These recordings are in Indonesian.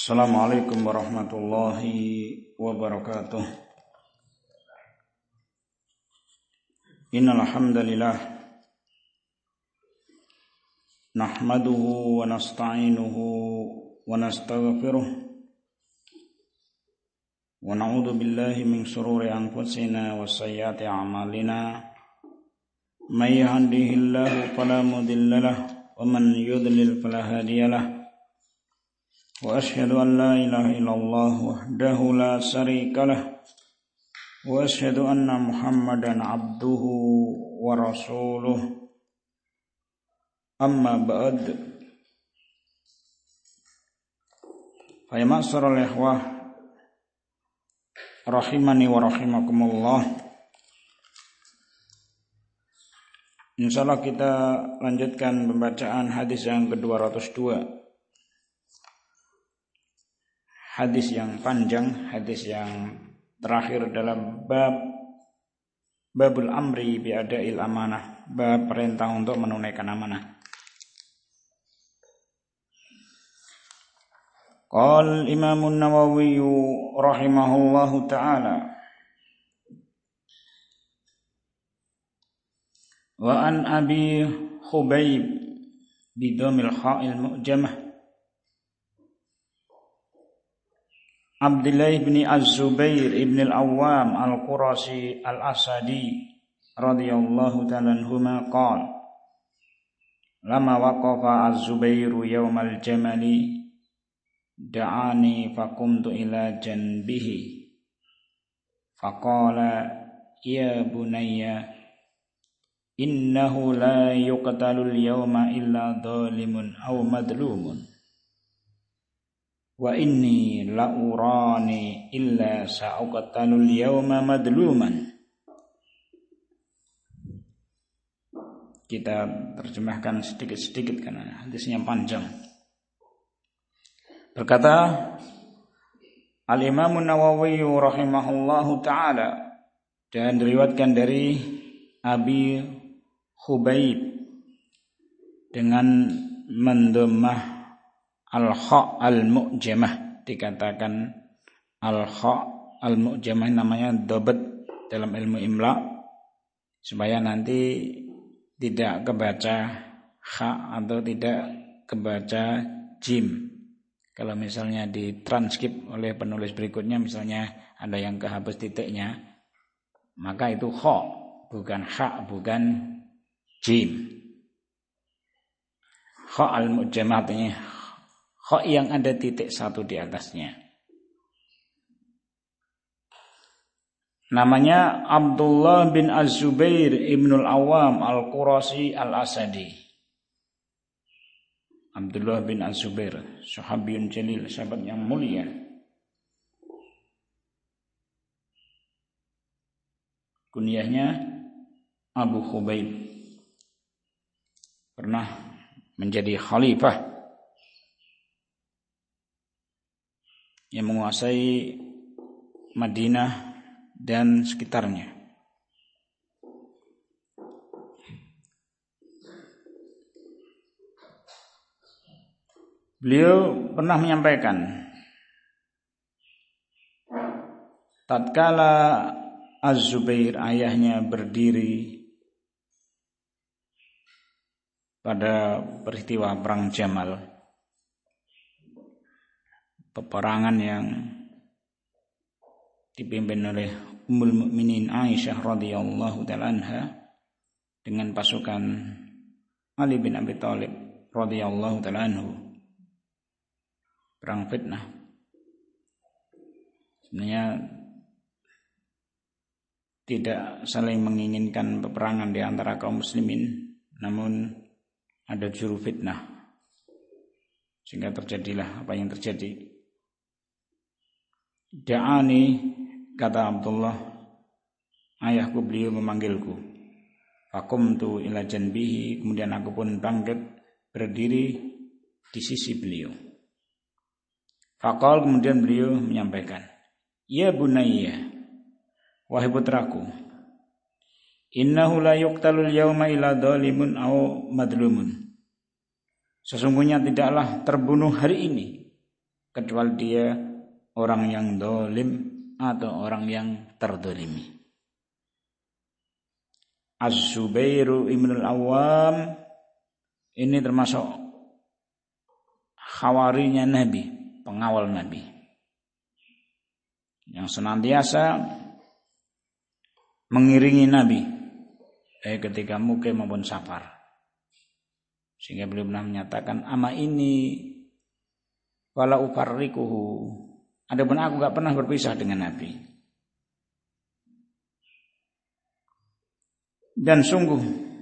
Assalamualaikum warahmatullahi wabarakatuh. Innal hamdalillah nahmaduhu wa nasta'inuhu wa nastaghfiruh wa na'udzu billahi min shururi anfusina wa sayyiati a'malina. May yahdihillahu fala mudilla lahu wa man yudlil fala hadiyalah. Wa asyhadu an la ilaha illallah wahdahu la syarika lah wa asyhadu anna Muhammadan abduhu wa rasuluh. Amma ba'd. Fa ya ma'syaral ikhwah rahimani wa rahimakumullah. Insyaallah kita lanjutkan pembacaan hadis yang ke-202. Hadis yang panjang, hadis yang terakhir dalam babul amri bi'ada'il amanah, bab perintah untuk menunaikan amanah. Qala Imam An-Nawawi rahimahullahu ta'ala wa an Abi Khubayb bidhamil kha'il mu'jamah Abdullah bin Az-Zubair ibn al-Awwam al-Qurashi al-Asadi radhiyallahu ta'ala anhuma qala lama waqafa Az-Zubairu yawmal jamali da'ani faqumtu ila janbihi faqala ya bunayya innahu la yuqtalul yawma illa dhalimun aw madlumun wa inni la urani illa sa'uqtalul yawma madluman. Kita terjemahkan sedikit-sedikit karena hadisnya panjang. Berkata Al-Imam An-Nawawi rahimahullahu ta'ala, dan diriwayatkan dari Abi Khubayb dengan mendomah al-kha' al-mu'jamah, dikatakan al-kha' al-mu'jamah namanya dhabat dalam ilmu imla supaya nanti tidak kebaca kha atau tidak kebaca jim. Kalau misalnya ditranskrip oleh penulis berikutnya misalnya ada yang kehapus titiknya, maka itu kha, bukan kha, bukan jim. Kha al-mu'jamah artinya kha yang ada titik satu di atasnya. Namanya Abdullah bin Az-Zubair ibn al-Awwam al-Qurashi al-Asadi. Abdullah bin Az-Zubair, sahabiyun jalil, sahabat yang mulia. Kunyahnya Abu Khubayb. Pernah menjadi khalifah yang menguasai Madinah dan sekitarnya. Beliau pernah menyampaikan, tatkala Az-Zubair ayahnya berdiri pada peristiwa perang Jamal, peperangan yang dipimpin oleh Ummul Mukminin Aisyah radhiyallahu ta'ala anha dengan pasukan Ali bin Abi Thalib radhiyallahu ta'ala anhu, perang fitnah. Sebenarnya tidak saling menginginkan peperangan di antara kaum muslimin, namun ada juru fitnah sehingga terjadilah apa yang terjadi. Da'ani, kata Abdullah, ayahku beliau memanggilku. Faqumtu ila janbihi, kemudian aku pun bangkit berdiri di sisi beliau. Faqal, kemudian beliau menyampaikan, ya bunayya, wahai putraku, innahu la yuqtalul yawma illa dhalimun aw madlumun. Sesungguhnya tidaklah terbunuh hari ini kecuali dia orang yang dolim atau orang yang terdolimi. Az-Zubairu ibn al-Awwam ini termasuk khawarinya Nabi, pengawal Nabi, yang senantiasa mengiringi Nabi ketika mukim maupun safar. Sehingga beliau pernah menyatakan, ama ini wala ufarriquhu, adapun aku enggak pernah berpisah dengan Nabi. Dan sungguh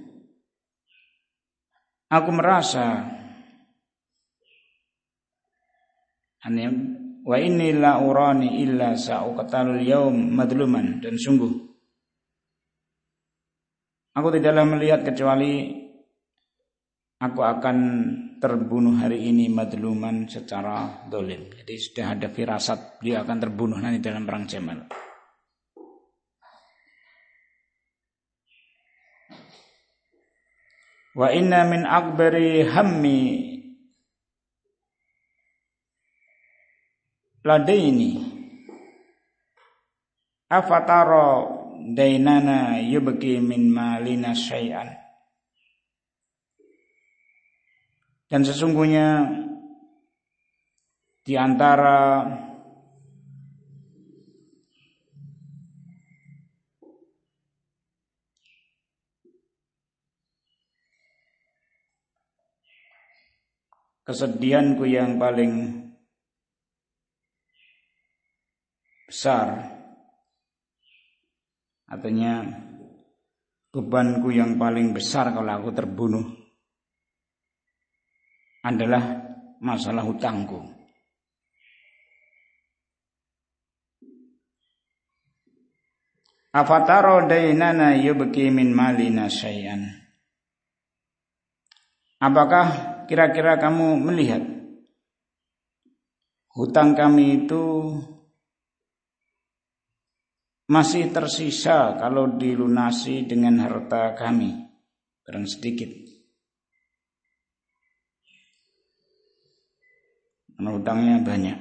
aku merasa wa inni la urani illa sa'uqtalul yaum madluman, dan sungguh aku tidaklah melihat kecuali aku akan terbunuh hari ini madluman secara dolim. Jadi sudah ada firasat dia akan terbunuh nanti dalam perang Jamal. Wa inna min akbari hammi ladaini afatara dainana yubki min malina syai'an. Dan sesungguhnya di antara kesedihanku yang paling besar, artinya bebanku yang paling besar kalau aku terbunuh adalah masalah hutangku. Afataro dainana yubki min malina syai'an. Apakah kira-kira kamu melihat hutang kami itu masih tersisa kalau dilunasi dengan harta kami barang sedikit? Karena hutangnya banyak.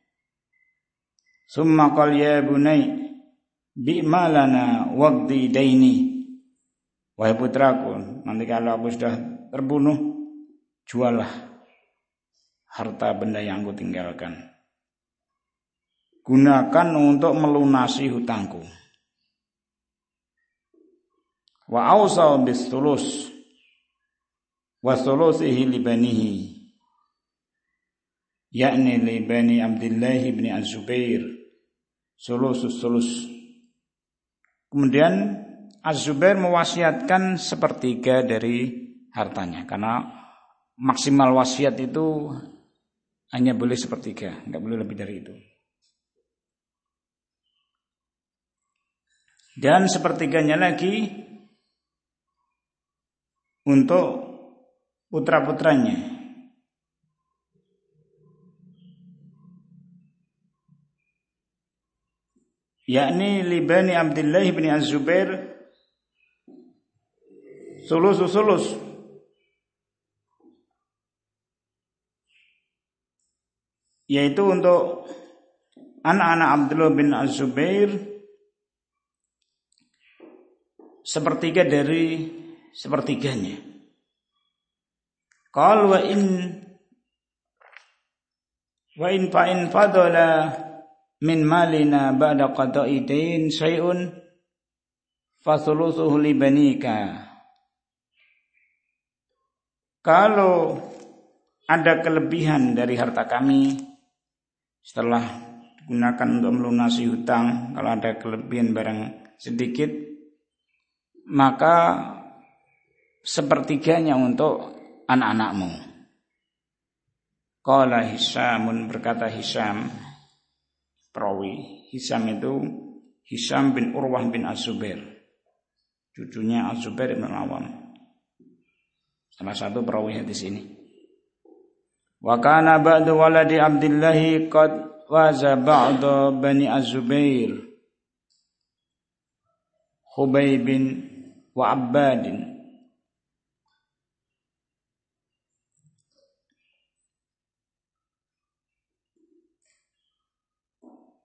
Summa qal ya bunai bi'malana waqdi daini. Wahai putraku, nanti kalau aku sudah terbunuh, jualah harta benda yang aku tinggalkan. Gunakan untuk melunasi hutangku. Wa awsaw bis thulus wa thulusihi li banihi, yakni li bani Abdullah bin Az-Zubair sulus. Kemudian Az-Zubair mewasiatkan sepertiga dari hartanya, karena maksimal wasiat itu hanya boleh sepertiga, enggak boleh lebih dari itu. Dan sepertiganya lagi untuk putra-putranya. Yakni libani Abdullah bin Az-Zubair sulus. Yaitu untuk anak-anak Abdullah bin Az-Zubair sepertiga dari sepertiganya. Qal wa in fadala min malina ba'da qada'i dain syai'un fasulusuhu li banika. Kalau ada kelebihan dari harta kami setelah digunakan untuk melunasi hutang, kalau ada kelebihan barang sedikit, maka sepertiganya untuk anak-anakmu. Qala Hisamun, berkata Hisam perawi. Hisam itu Hisam bin Urwah bin Az-Zubair, cucunya Az-Zubair bin Al-Awwam, salah satu perawi hadis ini. Wa kana ba'du waladi Abdillahi qad waza ba'da bani Az-Zubair Khubaybin wa Abbadin.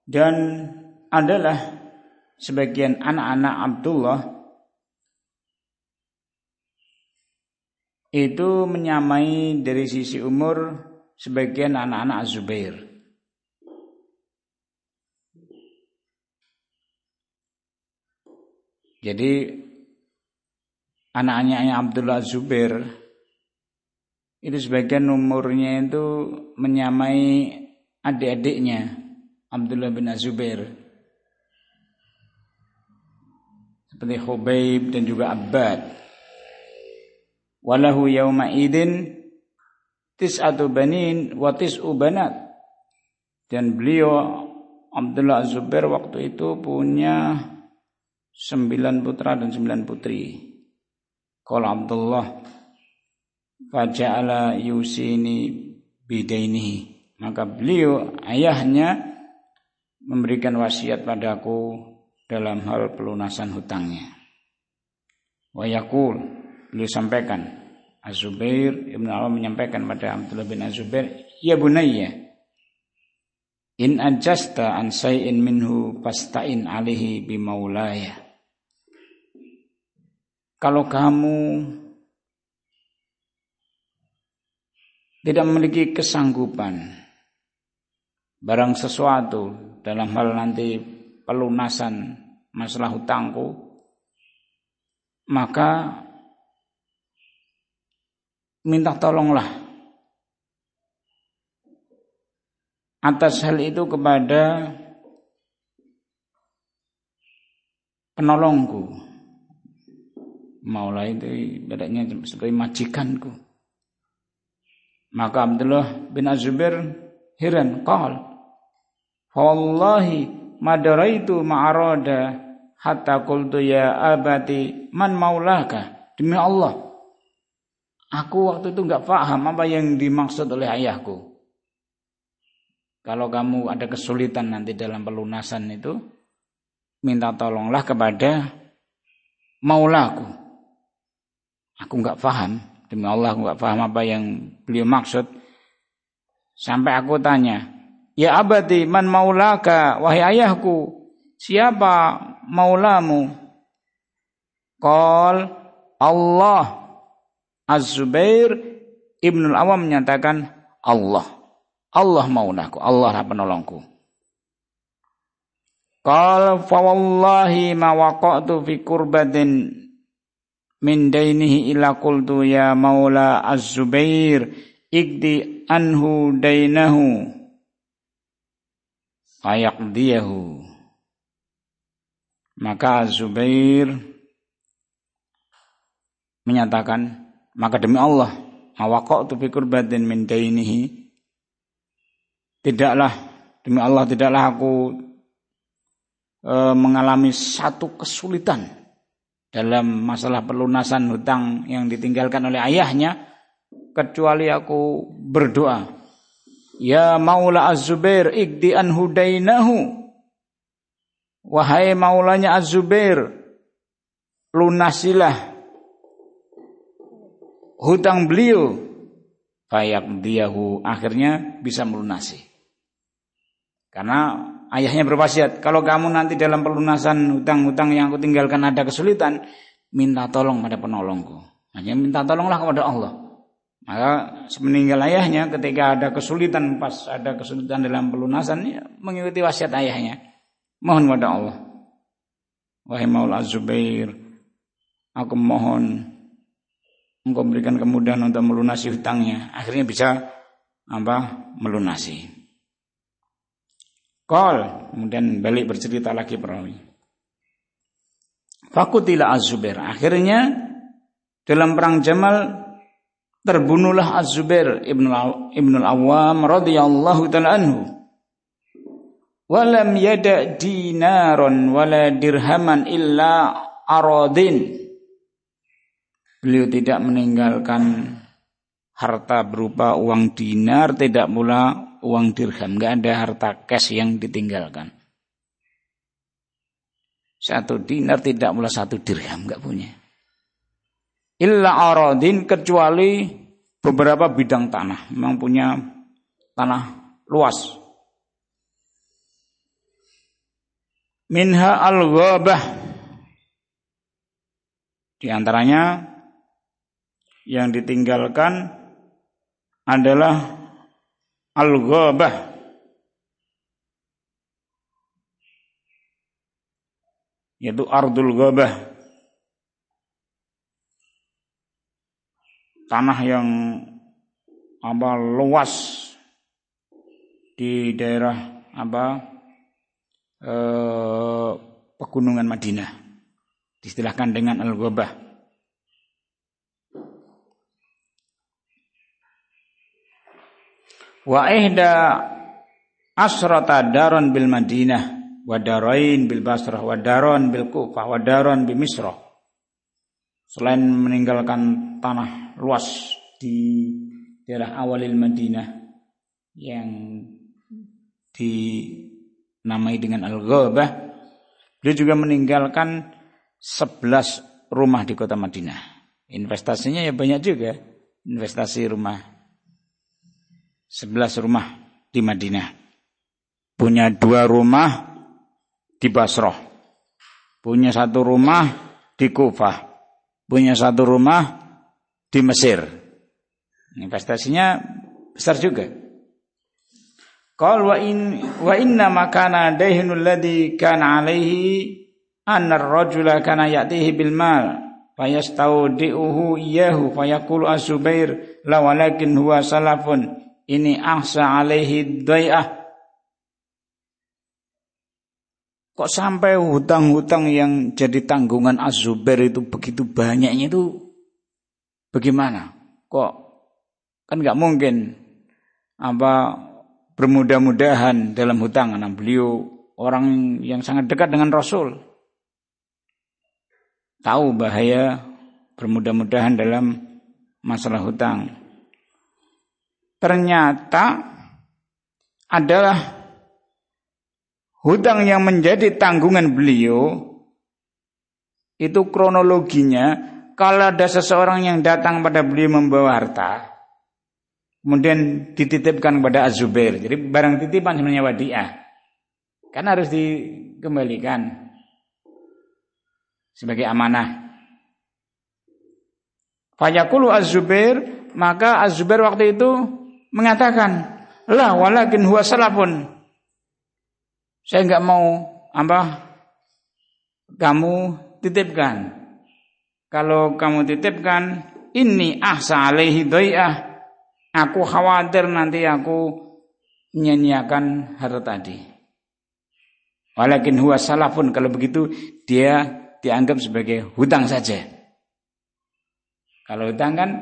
Dan adalah sebagian anak-anak Abdullah itu menyamai dari sisi umur sebagian anak-anak Az-Zubair. Jadi anak-anaknya Abdullah Az-Zubair itu sebagian umurnya itu menyamai adik-adiknya Abdullah bin Az-Zubair, seperti Khubayb dan juga Abbad. Walahu yauma idin tis'atu banin wa tis'u banat. Dan beliau Abdullah Az-Zubair waktu itu punya 9 putra dan 9 putri. Qala Abdullah faja'ala yusini bidainihi. Maka beliau ayahnya memberikan wasiat padaku dalam hal pelunasan hutangnya. Wa yaqul, beliau sampaikan, Az-Zubair Ibn Awam menyampaikan pada Abdullah bin Az-Zubair, ya bunayya, in ajasta an say'in minhu fasta'in alihi bimaulaya. Kalau kamu tidak memiliki kesanggupan barang sesuatu dalam hal nanti pelunasan masalah hutangku, maka minta tolonglah atas hal itu kepada penolongku. Maula itu bedanya seperti majikanku. Maka Abdullah bin Az-Zubair heran, qal wallahi madaraitu ma'arada hatta qultu ya abati man maulaka. Demi Allah, aku waktu itu enggak paham apa yang dimaksud oleh ayahku. Kalau kamu ada kesulitan nanti dalam pelunasan itu, minta tolonglah kepada maulaku. Aku enggak paham, demi Allah aku enggak paham apa yang beliau maksud. Sampai aku tanya, ya abadi man maulaka, wahai ayahku, siapa maulamu? Qal Allah. Az-Zubair Ibn Awam menyatakan Allah. Allah maulaku, Allah lah penolongku. Qal fa wallahi ma waqa'tu fi kurbatin min dainihi illa qultu ya maula Az-Zubair ikdi anhu dainahu fayaqdiyahu. Maka Az-Zubair menyatakan, maka demi Allah, mawaqa'tu fi kurbatin min dainihi, demi Allah tidaklah aku mengalami satu kesulitan dalam masalah pelunasan hutang yang ditinggalkan oleh ayahnya, kecuali aku berdoa, ya maula Az-Zubair ikdi anhu dainahu, wahai maulanya Az-Zubair, lunasilah hutang beliau. Fayaqdiyahu, akhirnya bisa melunasi. Karena ayahnya berwasiat, kalau kamu nanti dalam pelunasan hutang-hutang yang aku tinggalkan ada kesulitan, minta tolong pada penolongku. Hanya minta tolonglah kepada Allah. Maka semeninggal ayahnya, ketika ada kesulitan, pas ada kesulitan dalam pelunasan, ya, mengikuti wasiat ayahnya. Mohon kepada Allah, wahai maula Az-Zubair, aku mohon engkau berikan kemudahan untuk melunasi hutangnya. Akhirnya bisa melunasi. Qal, kemudian balik bercerita lagi perawi. Fakutila Az-Zubair. Akhirnya dalam perang Jamal terbunuhlah Az-Zubair Ibn Awam radhiyallahu ta'ala anhu. Walam yada dinaron wala dirhaman illa aradin. Beliau tidak meninggalkan harta berupa uang dinar, tidak pula uang dirham, enggak ada harta cash yang ditinggalkan. 1 dinar tidak pula 1 dirham, enggak punya. Illa aradin, kecuali beberapa bidang tanah. Memang punya tanah luas. Minha al-ghabah. Di antaranya yang ditinggalkan adalah al-ghabah. Yaitu ardul ghabah. Tanah yang luas di daerah pegunungan Madinah, diistilahkan dengan al-ghabah. Wa ihda asrata daron bil Madinah, wa darain bil Basrah, wa daron bil Kufah, wa daron bil Misrah. Selain meninggalkan tanah luas di daerah awalil Madinah yang dinamai dengan al-ghabah, beliau juga meninggalkan 11 rumah di kota Madinah. Investasinya ya banyak juga, investasi rumah. 11 rumah di Madinah. Punya 2 rumah di Basrah. Punya 1 rumah di Kufah. Punya 1 rumah di Mesir. Investasinya besar juga. Qal wa inna makana dahinul ladzi kana alaihi anna ar-rajula kana ya'tihi bil mal fayastaudihu iyyahu fayaqulu az-Zubair la walakin huwa salafun ini ahsa alaihi dai'ah. Kok sampai hutang-hutang yang jadi tanggungan Az-Zubair itu begitu banyaknya itu bagaimana? Kok kan enggak mungkin bermudah-mudahan dalam hutang. Karena beliau orang yang sangat dekat dengan Rasul. Tahu bahaya bermudah-mudahan dalam masalah hutang. Ternyata adalah hutang yang menjadi tanggungan beliau itu kronologinya, kalau ada seseorang yang datang pada beliau membawa harta, kemudian dititipkan kepada Az-Zubair. Jadi barang titipan sebenarnya wadiah, kan harus dikembalikan sebagai amanah. Fayaqulu Az-Zubair, maka Az-Zubair waktu itu mengatakan, la walakin huwa salafun. Saya enggak mau kamu titipkan. Kalau kamu titipkan, ini ahsa alaihi dai'ah. Aku khawatir nanti aku menyanyiakan harta tadi. Walakin huwa salafun, kalau begitu dia dianggap sebagai hutang saja. Kalau hutang kan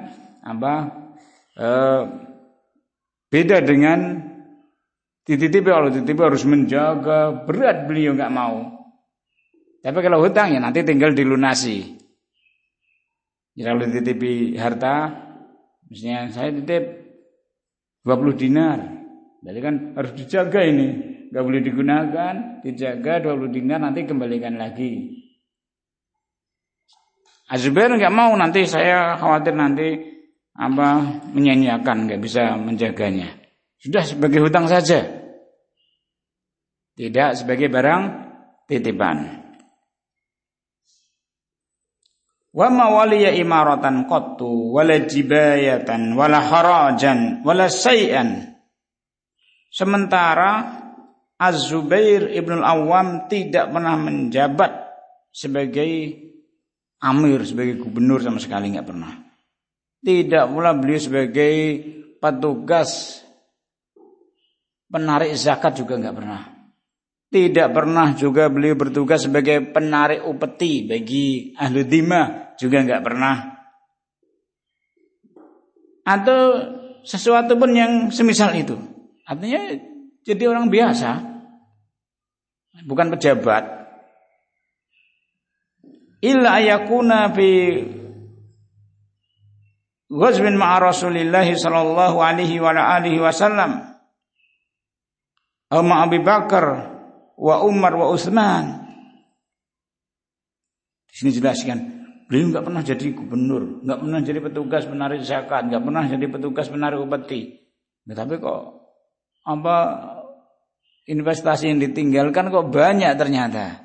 beda dengan dititipi. Kalau dititipi harus menjaga, berat beliau enggak mau. Tapi kalau hutang ya nanti tinggal dilunasi. Jadi kalau dititipi harta, misalnya saya titip 20 dinar. Jadi kan harus dijaga ini, enggak boleh digunakan, dijaga 20 dinar nanti kembalikan lagi. Az-Zubair enggak mau, nanti saya khawatir nanti menyanyiakan, enggak bisa menjaganya. Sudah sebagai hutang saja, tidak sebagai barang titipan. Wa ma waliya imaratan qattu wala jibayatan wala harajan wala syai'an. Sementara Az-Zubair Ibnul Awwam tidak pernah menjabat sebagai amir, sebagai gubernur, sama sekali enggak pernah. Tidak pula beliau sebagai petugas penarik zakat, juga enggak pernah. Tidak pernah juga beliau bertugas sebagai penarik upeti bagi ahli dhimah, juga enggak pernah. Atau sesuatu pun yang semisal itu. Artinya jadi orang biasa, bukan pejabat. Illa ayakuna fi ghazwin ma'a Rasulillah sallallahu alaihi wa alihi wasallam ama Abu Bakar wa Umar wa Utsman. Di sini jelaskan, beliau enggak pernah jadi gubernur, enggak pernah jadi petugas penarik zakat, enggak pernah jadi petugas penarik upeti. Tetapi kok investasi yang ditinggalkan kok banyak ternyata.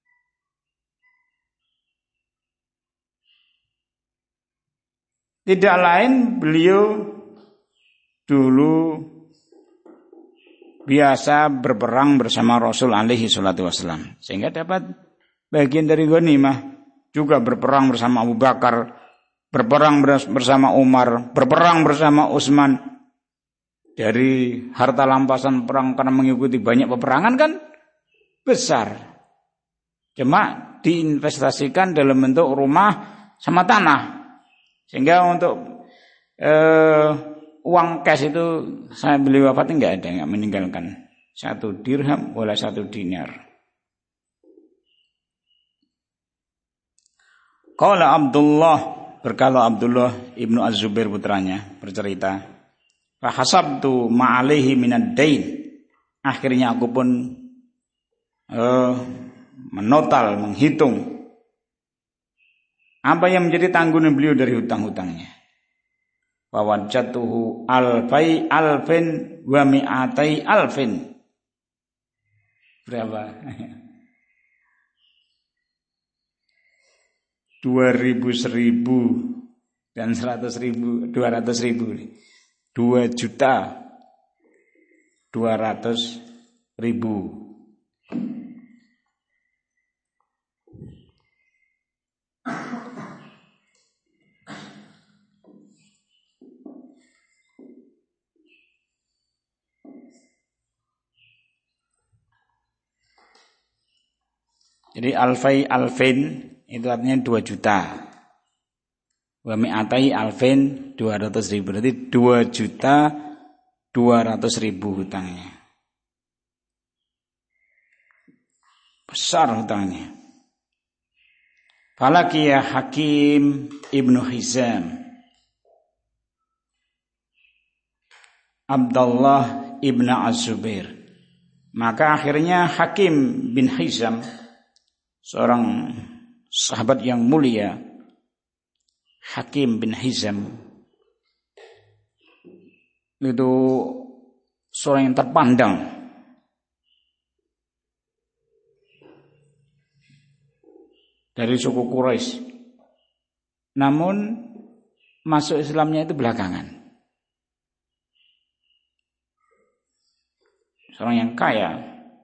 Tidak lain beliau dulu biasa berperang bersama Rasul alaihi salatu wasallam. Sehingga dapat bagian dari ghanimah. Juga berperang bersama Abu Bakar, berperang bersama Umar, berperang bersama Utsman. Dari harta rampasan perang karena mengikuti banyak peperangan kan besar. Cuma diinvestasikan dalam bentuk rumah sama tanah. Sehingga untuk uang cash itu saya beli wafatnya enggak meninggalkan 1 dirham wala 1 dinar. Qala Abdullah, berkala Abdullah ibnu Az-Zubair putranya bercerita, fa hasabtu ma'alaihi minad dain. Akhirnya aku pun menotal, menghitung apa yang menjadi tanggungan beliau dari hutang-hutangnya. Wa wajadtuhu alfai alfin wa mi'atai alfin. Berapa? 2.000, 1.000 dan 100.000, 200.000. 2.200.000. Jadi alfai alfin itu artinya 2 juta. Wa mi'atai alfin 200.000. Berarti 2.200.000 hutangnya. Besar hutangnya. Falakiya Hakim ibnu Hizam Abdullah ibnu Az-Zubair. Maka akhirnya Hakim bin Hizam, seorang sahabat yang mulia, Hakim bin Hizam itu seorang yang terpandang dari suku Quraisy. Namun masuk Islamnya itu belakangan. Seorang yang kaya.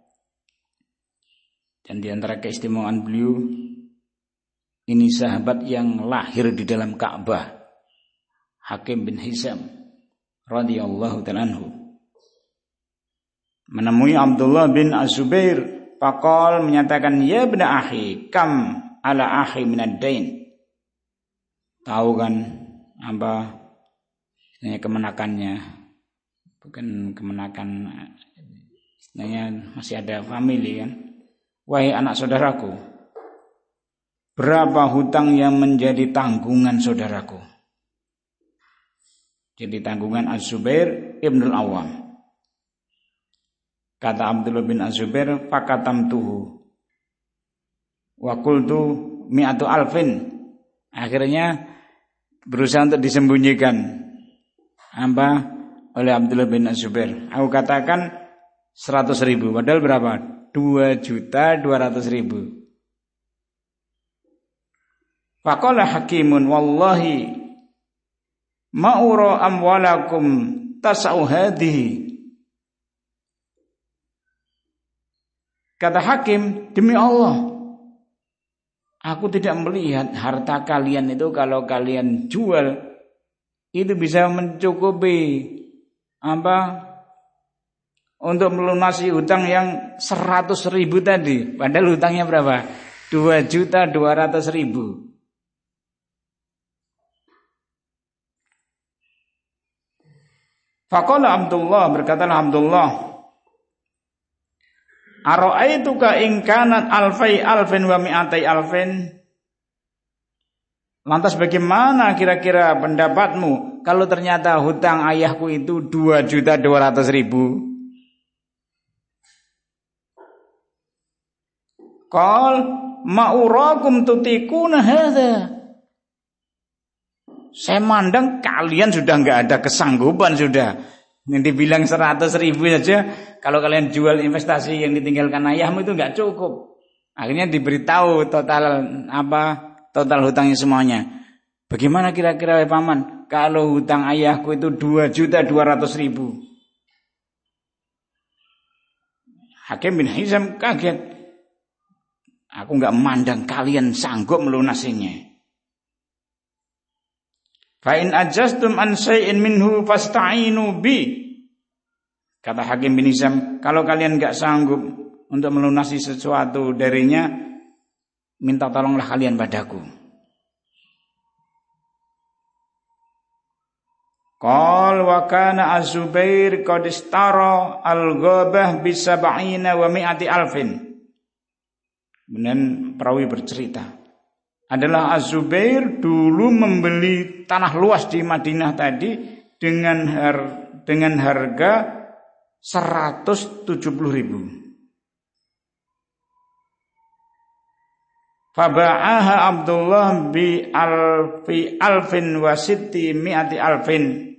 Dan di antara keistimewaan beliau, ini sahabat yang lahir di dalam Ka'bah, Hakim bin Hizam radhiyallahu ta'ala anhu, menemui Abdullah bin Az-Zubair, faqal, menyatakan, ya ibna akhi, kam ala akhi minad dain. Tahu kan apa istilahnya kemenakannya? Bukan kemenakan, istilahnya masih ada family kan. Wahai anak saudaraku, berapa hutang yang menjadi tanggungan saudaraku? Jadi tanggungan Az-Zubair ibn al-Awwam. Kata Abdullah bin Az-Zubair, fakatamtuhu wa qultu mi'atu alfin. Akhirnya berusaha untuk disembunyikan apa oleh Abdullah bin Az-Zubair. Aku katakan 100.000, padahal berapa? 2.200.000. Faqala Hakimun, wallahi ma'ura amwalakum tas'u hadhihi. Kata Hakim, demi Allah, aku tidak melihat harta kalian itu kalau kalian jual itu bisa mencukupi apa untuk melunasi hutang yang 100.000 tadi. Padahal hutangnya berapa? 2.200.000. Faqala Abdullah, berkatalah Abdullah, ara'aituka in kanat alfai alfin wa mi'atai alfin. Lantas bagaimana kira-kira pendapatmu kalau ternyata hutang ayahku itu 2.200.000? Qal ma'urakum tutikuna hadza. Saya mandang kalian sudah enggak ada kesanggupan sudah Nanti bilang 100.000 saja, kalau kalian jual investasi yang ditinggalkan ayahmu itu enggak cukup. Akhirnya diberitahu total hutangnya semuanya. Bagaimana kira-kira paman? Kalau hutang ayahku itu 2.200.000. Hakim bin Hizam kaget. Aku enggak memandang kalian sanggup melunasinya. Fa in ajastum an syai'in minhu fasta'inu bi. Kata Hakim bin Hizam, kalau kalian enggak sanggup untuk melunasi sesuatu darinya, minta tolonglah kalian padaku. Qal wa kana Az-Zubair qad istara al-ghabah bi 70 wa 100 alfin. Kemudian perawi bercerita, adalah Az-Zubair dulu membeli tanah luas di Madinah tadi dengan harga 170.000. Faba'aha Abdullah bi alfin wa sitti mi'ati alfin.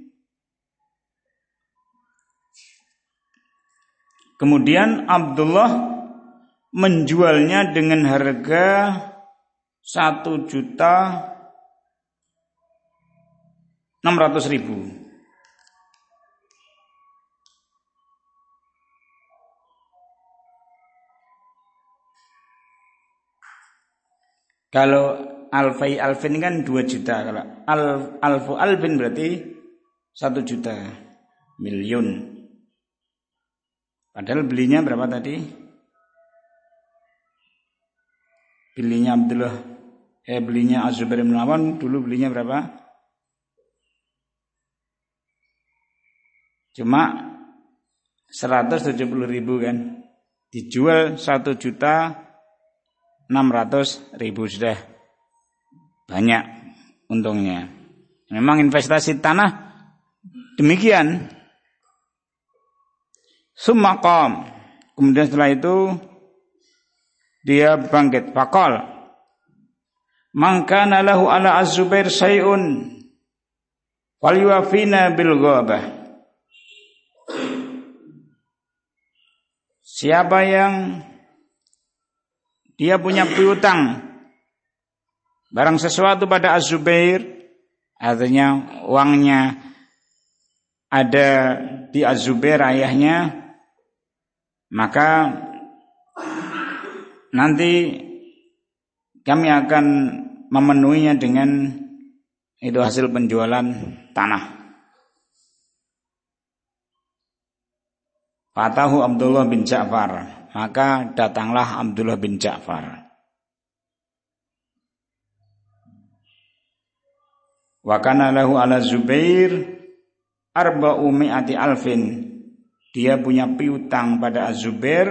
Kemudian Abdullah menjualnya dengan harga 1.600.000. Kalau alfai alfin kan 2 juta. Kalau alfu alfin berarti 1 juta, miliun. Padahal belinya berapa tadi? Belinya Az-Zubair bin Awam dulu belinya berapa? Cuma 170.000 kan. Dijual 1.600.000 sudah banyak untungnya. Memang investasi tanah demikian. Summa qam. Kemudian setelah itu dia bangkit. Faqal man kana lahu ala Az-Zubair syai'un falyuwafina bil ghabah. Siapa yang dia punya piutang barang sesuatu pada Az-Zubair, artinya uangnya ada di Az-Zubair ayahnya, maka nanti kami akan memenuhinya dengan itu hasil penjualan tanah. Fatahu Abdullah bin Ja'far, maka datanglah Abdullah bin Ja'far. Wa kana lahu ala Zubair 400 alfin. Dia punya piutang pada Az-Zubair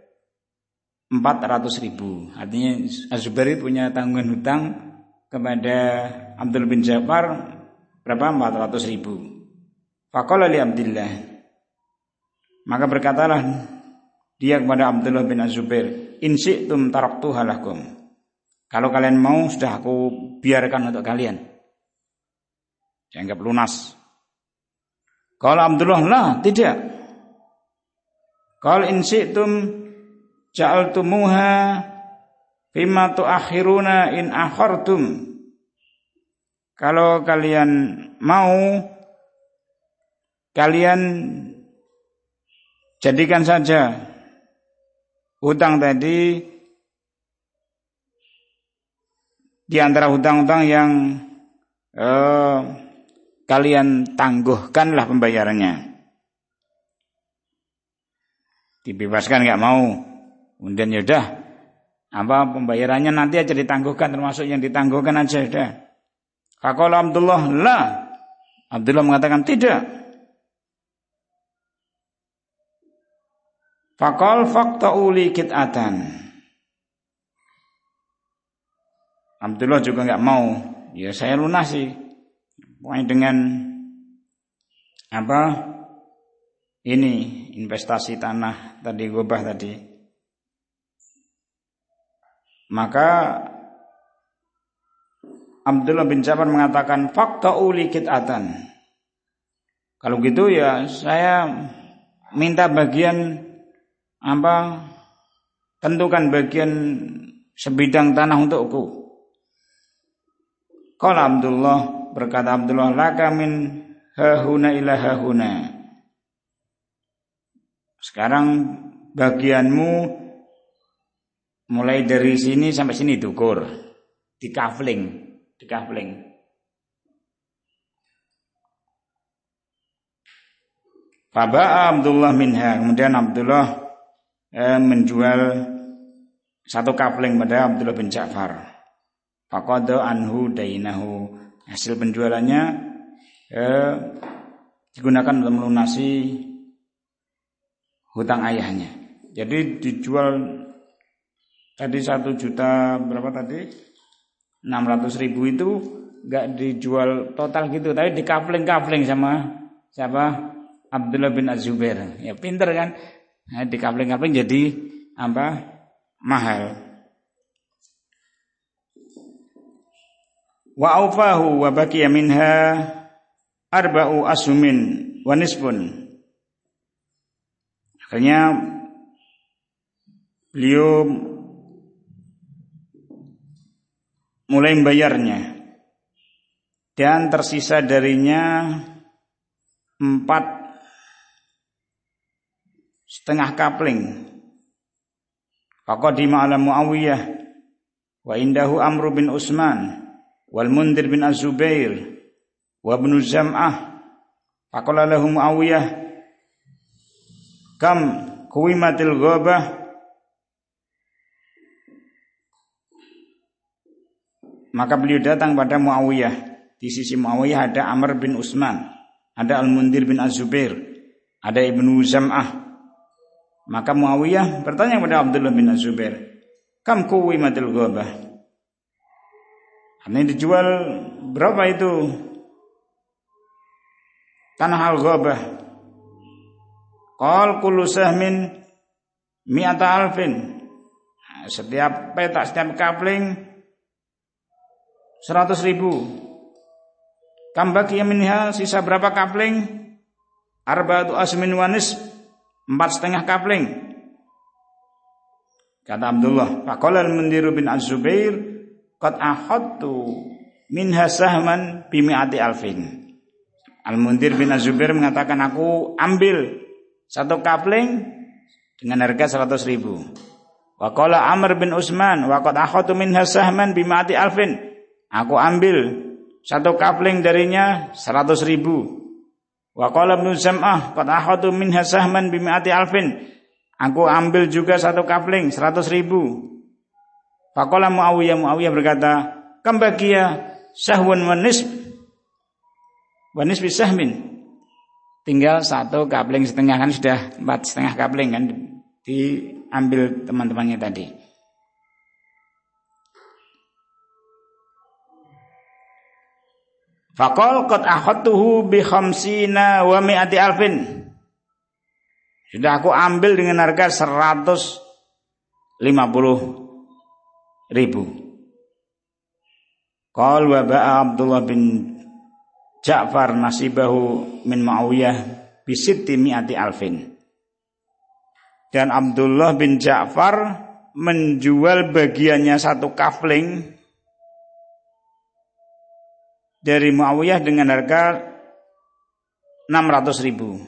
400.000. Artinya Az-Zubair punya tanggungan hutang kepada Abdullah bin Ja'far berapa? 400.000. Faqala li Abdillah, maka berkatalah dia kepada Abdullah bin Az-Zubair, in syi'tum taraktuha lakum. Kalau kalian mau sudah aku biarkan untuk kalian, dianggap lunas. Kalau Abdullah, lah, tidak. Kalau in syi'tum ja'altumuha fima tu'akhiruna in akhartum. Kalau kalian mau, kalian jadikan saja hutang tadi di antara hutang-hutang yang kalian tangguhkanlah pembayarannya. Dibebaskan enggak mau. Kemudian ya udah, pembayarannya nanti aja ditangguhkan, termasuk yang ditangguhkan aja udah. Faqala Abdullah, la. Abdullah mengatakan tidak. Faqal faqta'u li qit'atan. Abdullah juga enggak mau. Ya saya lunasi. Pokoknya dengan ini investasi tanah tadi, gobah tadi. Maka Abdullah bin Ja'far mengatakan faqta'u li qit'atan. Kalau gitu ya saya minta bagian apa, tentukan bagian sebidang tanah untukku. Qala Abdullah, berkata Abdullah, laka min hahuna ila hahuna. Sekarang bagianmu mulai dari sini sampai sini diukur, dikafling. Faba'a Abdullah minha, kemudian Abdullah menjual satu kafling pada Abdullah bin Ja'far. Faqada anhu dainahu, hasil penjualannya digunakan untuk melunasi hutang ayahnya. Jadi dijual tadi 1 juta berapa tadi? 600.000 itu enggak dijual total gitu, tapi dikafling-kafling sama siapa? Abdullah bin Az-Zubair. Ya pinter kan? Nah, dikafling-kafling jadi apa? Mahal. Wa aufahu wa baqiya minha arba'u asmin wa nisfun. Akhirnya beliau mulai membayarnya dan tersisa darinya 4,5 kapling. Faqadima ala Muawiyah wa indahu Amr bin Utsman wal Mundhir bin Az-Zubair wa Ibnu Zam'ah. Faqala lahu Muawiyah, kam kuwimatil ghabah? Maka beliau datang pada Muawiyah. Di sisi Muawiyah ada Amr bin Utsman, ada Al-Mundhir bin Az-Zubair, ada Ibnu Zam'ah. Maka Muawiyah bertanya kepada Abdullah bin Az-Zubair, kam kuwimatil ghabah? Ini dijual berapa itu tanah al-ghabah? Qal kullu sahmin mi'ata alfin. Setiap petak, setiap kapling 100.000. Kam baqiya minha, sisa berapa kapling? Arba'atu asmin wa nisf, 4,5 kapling. Kata Abdullah, faqala al-Mundhir bin Az-Zubair, qad akhadtu minha sahman bi mi'ati alfin. Al-Mundhir bin Az-Zubair mengatakan, aku ambil satu kapling dengan harga 100.000. Wa qala Amr bin Utsman, wa qad akhadtu minha sahman bi mi'ati alfin. Aku ambil satu kapling darinya 100.000. Wa qala Ibnu Zam'ah, qad akhadtu minha sahman bi mi'ati alfin. Aku ambil juga satu kapling 100.000. Faqala Muawiyah berkata, kam baqiya sahwan wa nisf wa nisfi sahmin. Tinggal satu kapling setengah, kan sudah 4,5 kapling kan diambil teman-temannya tadi. Faqal qad akhadtuhu bi 50 wa mi'ati alfin. Sudah aku ambil dengan harga 150.000. Qal wa ba'a Abdullah bin Ja'far nasibahu min Muawiyah bi 600 alfin. Dan Abdullah bin Ja'far menjual bagiannya satu kafling dari Muawiyah dengan harga 600.000.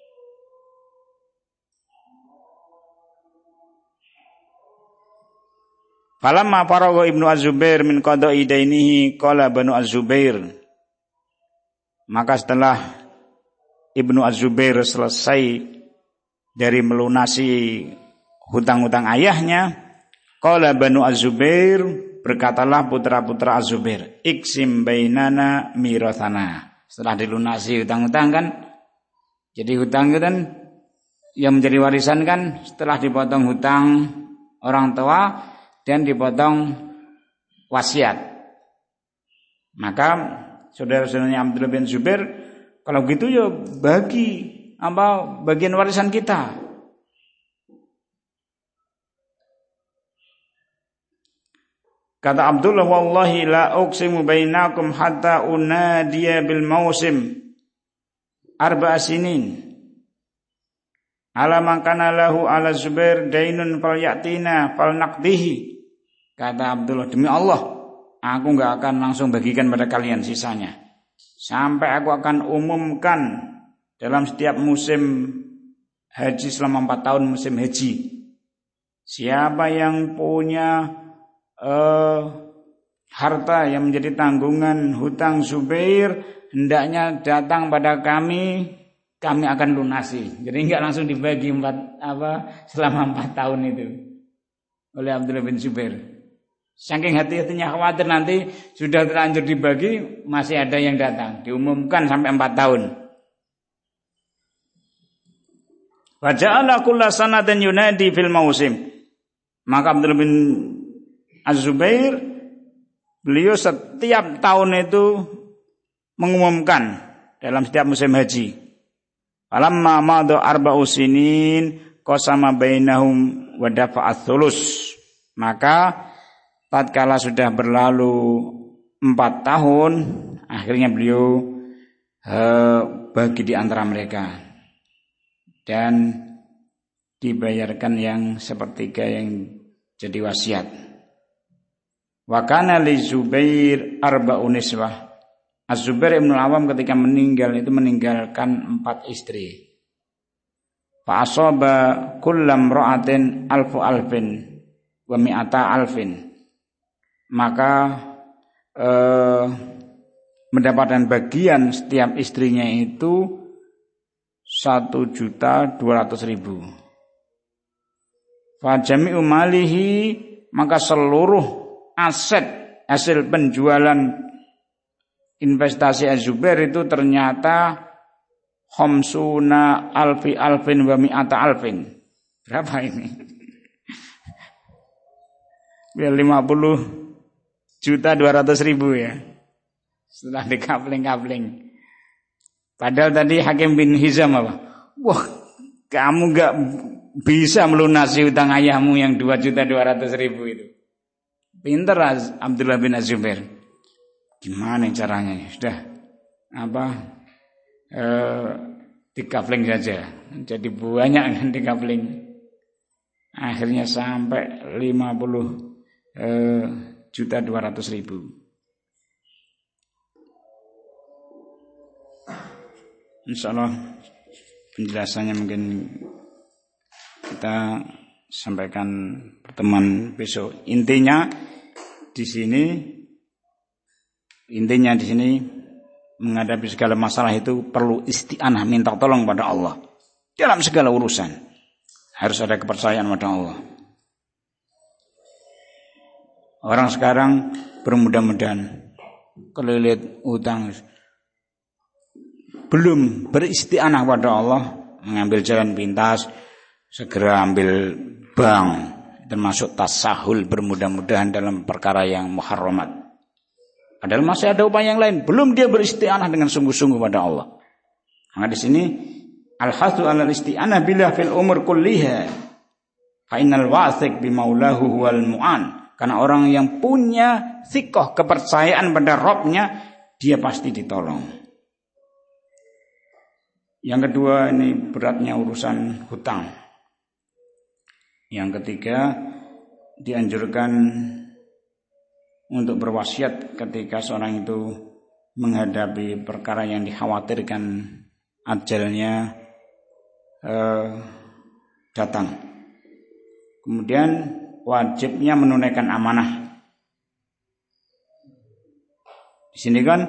Falamma faragha Ibnu Az-Zubair min qada'i dainihi qala Banu Az-Zubair. Maka setelah Ibnu Az-Zubair selesai dari melunasi hutang-hutang ayahnya, qala Banu Az-Zubair, berkatalah putra-putra Az-Zubair, iksim bainana mirathana. Setelah dilunasi hutang-hutang kan, jadi hutang itu kan yang menjadi warisan kan setelah dipotong hutang orang tua dan dipotong wasiat. Maka saudara-saudaranya Abdullah bin Zubair, kalau gitu ya bagi bagian warisan kita. Kata Abdullah, wallahi la uqsimu bainakum hatta unadiya bil mausim arba'a sinin ala man kana lahu ala Zubair dainun falyatina falnaqdihi. Kata Abdullah, demi Allah, aku enggak akan langsung bagikan pada kalian sisanya, sampai aku akan umumkan dalam setiap musim haji selama 4 tahun musim haji, siapa yang punya harta yang menjadi tanggungan hutang Zubair, hendaknya datang pada kami akan lunasi. Jadi enggak langsung dibagi selama 4 tahun itu oleh Abdullah bin Zubair. Saking hati-hatinya khawatir nanti sudah terlanjur dibagi masih ada yang datang, diumumkan sampai 4 tahun. Wa ja'ala kulla sanatin yunadi fil mausim. Maka Abdullah bin Az-Zubair, beliau setiap tahun itu mengumumkan dalam setiap musim haji. Falamma madha 4 sinin qasama bainahum wa dafa'at thulus. Maka tatkala sudah berlalu 4 tahun, akhirnya beliau bagi di antara mereka dan dibayarkan yang sepertiga yang jadi wasiat. Wa kana li Zubair 4 niswah. Az-Zubair Ibn Al-Awwam ketika meninggal itu meninggalkan 4 istri. Fa asaba kullam ra'atin alfu alfin wa mi'ata alfin. Maka mendapatkan bagian setiap istrinya itu 1.200.000. Fa jami'u malihi, maka seluruh aset hasil penjualan investasi Az-Zubair itu ternyata khamsuna alfi alfin wa mi'ata alfin. Berapa ini? 50.200.000 ya. Setelah dikapling-kapling. Padahal tadi Hakim bin Hizam apa? Wah, kamu enggak bisa melunasi utang ayahmu yang 2.200.000 itu. Pinter Abdullah bin Az-Zubair. Gimana caranya? Sudah dikapling saja. Jadi banyak kan dikapling. Akhirnya sampai 50.200.000. Insyaallah penjelasannya mungkin kita sampaikan pertemuan besok. Intinya di sini menghadapi segala masalah itu perlu isti'anah, minta tolong pada Allah. Dalam segala urusan harus ada kepercayaan pada Allah. Orang sekarang bermudah-mudahan kelilit utang, belum beristi'anah pada Allah, mengambil jalan pintas, segera ambil bank, termasuk tasahul, bermudah-mudahan dalam perkara yang muharramat. Padahal masih ada upaya yang lain, belum dia beristi'anah dengan sungguh-sungguh pada Allah. Maka di sini al-hasu 'alal isti'anah billah fil umur kulliha. Fa innal wathiq bi maulahu huwal mu'an. Karena orang yang punya thiqah, kepercayaan pada Rabbnya, dia pasti ditolong. Yang kedua, ini beratnya urusan hutang. Yang ketiga, dianjurkan untuk berwasiat ketika seorang itu menghadapi perkara yang dikhawatirkan ajalnya datang. Kemudian wajibnya menunaikan amanah. Di sini kan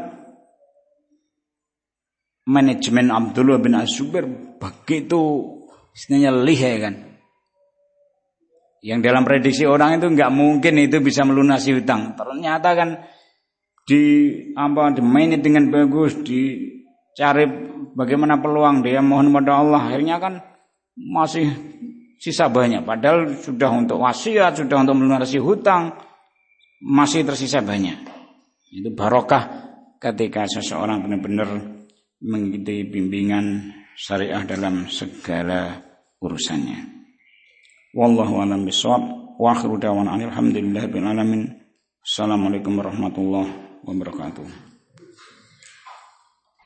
manajemen Abdullah bin Az-Zubair begitu istilahnya lihai kan. Yang dalam prediksi orang itu enggak mungkin itu bisa melunasi hutang. Ternyata kan dimanage dengan bagus, dicari bagaimana peluang, dia mohon pada Allah, akhirnya kan masih sisa banyak. Padahal sudah untuk wasiat, sudah untuk melunasi hutang, masih tersisa banyak. Itu barokah ketika seseorang benar-benar mengikuti bimbingan syariah dalam segala urusannya. Wallahu a'lam bishawab. Wa akhiru da'wana alhamdulillahirabbil alamin. Assalamualaikum warahmatullahi wabarakatuh.